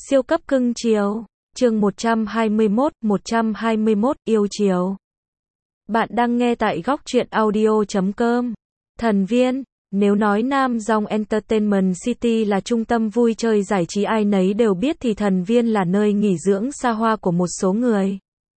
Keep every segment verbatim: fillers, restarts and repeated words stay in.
Siêu cấp cưng chiều. Chương một trăm hai mươi mốt, một trăm hai mươi mốt, yêu chiều. Bạn đang nghe tại góc truyện audio chấm com. Thần Viên. Nếu nói Nam Dong Entertainment City là trung tâm vui chơi giải trí ai nấy đều biết thì Thần Viên là nơi nghỉ dưỡng xa hoa của một số người.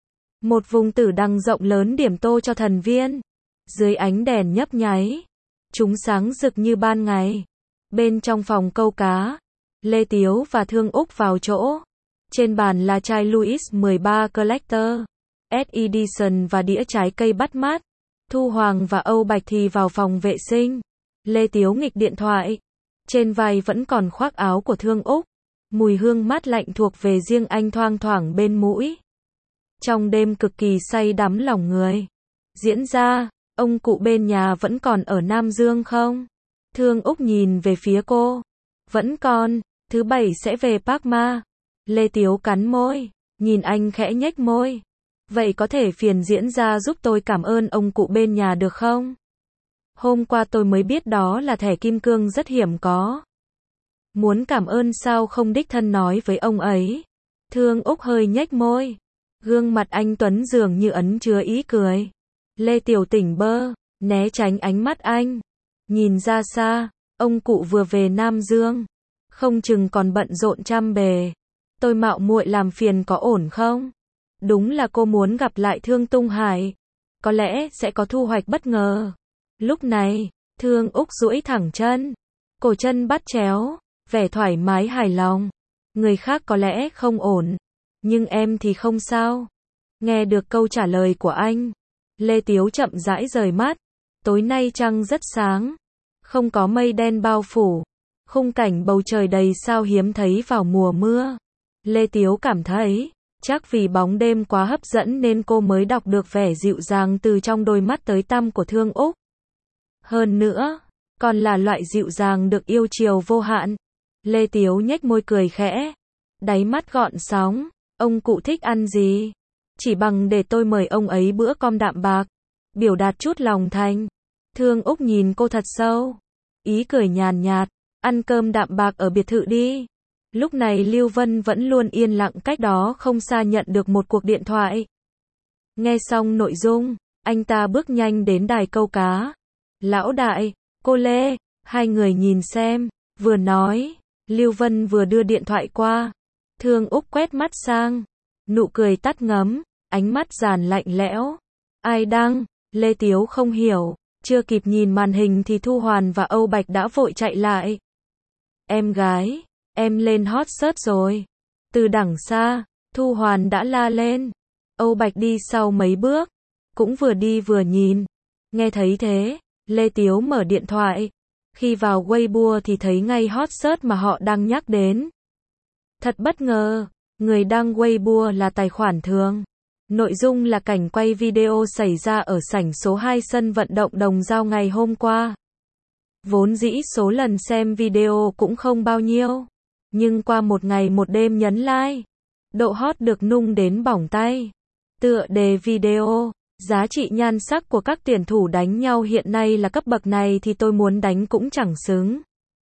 Một vùng tử đằng rộng lớn điểm tô cho Thần Viên. Dưới ánh đèn nhấp nháy, chúng sáng rực như ban ngày. Bên trong phòng câu cá, Lê Tiếu và Thương Úc vào chỗ. Trên bàn là chai Louis mười ba Collector, ét Edition và đĩa trái cây bắt mát. Thu Hoàng và Âu Bạch thì vào phòng vệ sinh. Lê Tiếu nghịch điện thoại. Trên vai vẫn còn khoác áo của Thương Úc. Mùi hương mát lạnh thuộc về riêng anh thoang thoảng bên mũi. Trong đêm cực kỳ say đắm lòng người. Diễn ra, ông cụ bên nhà vẫn còn ở Nam Dương không? Thương Úc nhìn về phía cô. Vẫn còn, thứ bảy sẽ về Park Ma. Lê Tiếu cắn môi, nhìn anh khẽ nhếch môi. Vậy có thể phiền diễn ra giúp tôi cảm ơn ông cụ bên nhà được không? Hôm qua tôi mới biết đó là thẻ kim cương rất hiếm có. Muốn cảm ơn sao không đích thân nói với ông ấy? Thương Úc hơi nhếch môi. Gương mặt anh Tuấn dường như ẩn chứa ý cười. Lê Tiểu tỉnh bơ, né tránh ánh mắt anh. Nhìn ra xa, ông cụ vừa về Nam Dương. Không chừng còn bận rộn trăm bề. Tôi mạo muội làm phiền có ổn không? Đúng là cô muốn gặp lại Thương Tung Hải. Có lẽ sẽ có thu hoạch bất ngờ. Lúc này, Thương Úc duỗi thẳng chân. Cổ chân bắt chéo, vẻ thoải mái hài lòng. Người khác có lẽ không ổn, nhưng em thì không sao. Nghe được câu trả lời của anh, Lê Tiếu chậm rãi rời mắt. Tối nay trăng rất sáng, không có mây đen bao phủ. Khung cảnh bầu trời đầy sao hiếm thấy vào mùa mưa. Lê Tiếu cảm thấy, chắc vì bóng đêm quá hấp dẫn nên cô mới đọc được vẻ dịu dàng từ trong đôi mắt tới tăm của Thương Úc. Hơn nữa, còn là loại dịu dàng được yêu chiều vô hạn. Lê Tiếu nhếch môi cười khẽ, đáy mắt gọn sóng. Ông cụ thích ăn gì? Chỉ bằng để tôi mời ông ấy bữa cơm đạm bạc, biểu đạt chút lòng thành. Thương Úc nhìn cô thật sâu, ý cười nhàn nhạt, ăn cơm đạm bạc ở biệt thự đi. Lúc này Lưu Vân vẫn luôn yên lặng cách đó không xa nhận được một cuộc điện thoại. Nghe xong nội dung, anh ta bước nhanh đến đài câu cá. Lão đại, cô Lê, hai người nhìn xem, vừa nói, Lưu Vân vừa đưa điện thoại qua. Thương Úc quét mắt sang, nụ cười tắt ngấm, ánh mắt giàn lạnh lẽo. Ai đăng? Lê Tiếu không hiểu, chưa kịp nhìn màn hình thì Thu Hoàn và Âu Bạch đã vội chạy lại. Em gái, em lên hot search rồi. Từ đằng xa, Thu Hoàn đã la lên. Âu Bạch đi sau mấy bước, cũng vừa đi vừa nhìn. Nghe thấy thế, Lê Tiếu mở điện thoại. Khi vào Weibo thì thấy ngay hot search mà họ đang nhắc đến. Thật bất ngờ, người đăng Weibo là tài khoản thường. Nội dung là cảnh quay video xảy ra ở sảnh số hai sân vận động Đồng Dao ngày hôm qua. Vốn dĩ số lần xem video cũng không bao nhiêu, nhưng qua một ngày một đêm nhấn like, độ hot được nung đến bỏng tay. Tựa đề video, giá trị nhan sắc của các tuyển thủ đánh nhau hiện nay là cấp bậc này thì tôi muốn đánh cũng chẳng xứng.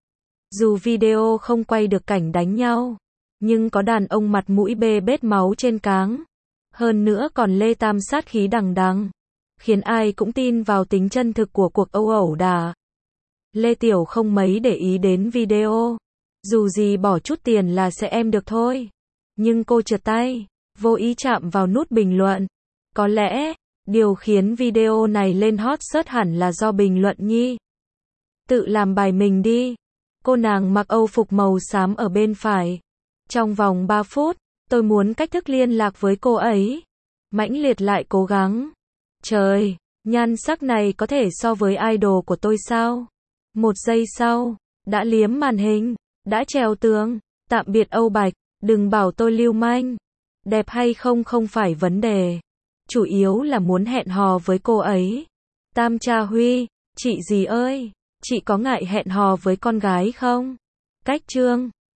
Dù video không quay được cảnh đánh nhau, nhưng có đàn ông mặt mũi bê bết máu trên cáng. Hơn nữa còn lê tam sát khí đằng đằng, khiến ai cũng tin vào tính chân thực của cuộc âu ẩu đả. Lê Tiểu không mấy để ý đến video. Dù gì bỏ chút tiền là sẽ em được thôi. Nhưng cô trượt tay, vô ý chạm vào nút bình luận. Có lẽ, điều khiến video này lên hot search hẳn là do bình luận nhi. Tự làm bài mình đi. Cô nàng mặc âu phục màu xám ở bên phải. Trong vòng ba phút, tôi muốn cách thức liên lạc với cô ấy. Mãnh liệt lại cố gắng. Trời, nhan sắc này có thể so với idol của tôi sao? Một giây sau, đã liếm màn hình, đã trèo tường. Tạm biệt Âu Bạch, đừng bảo tôi lưu manh. Đẹp hay không không phải vấn đề. Chủ yếu là muốn hẹn hò với cô ấy. Tam Cha Huy, chị gì ơi, chị có ngại hẹn hò với con gái không? Cách chương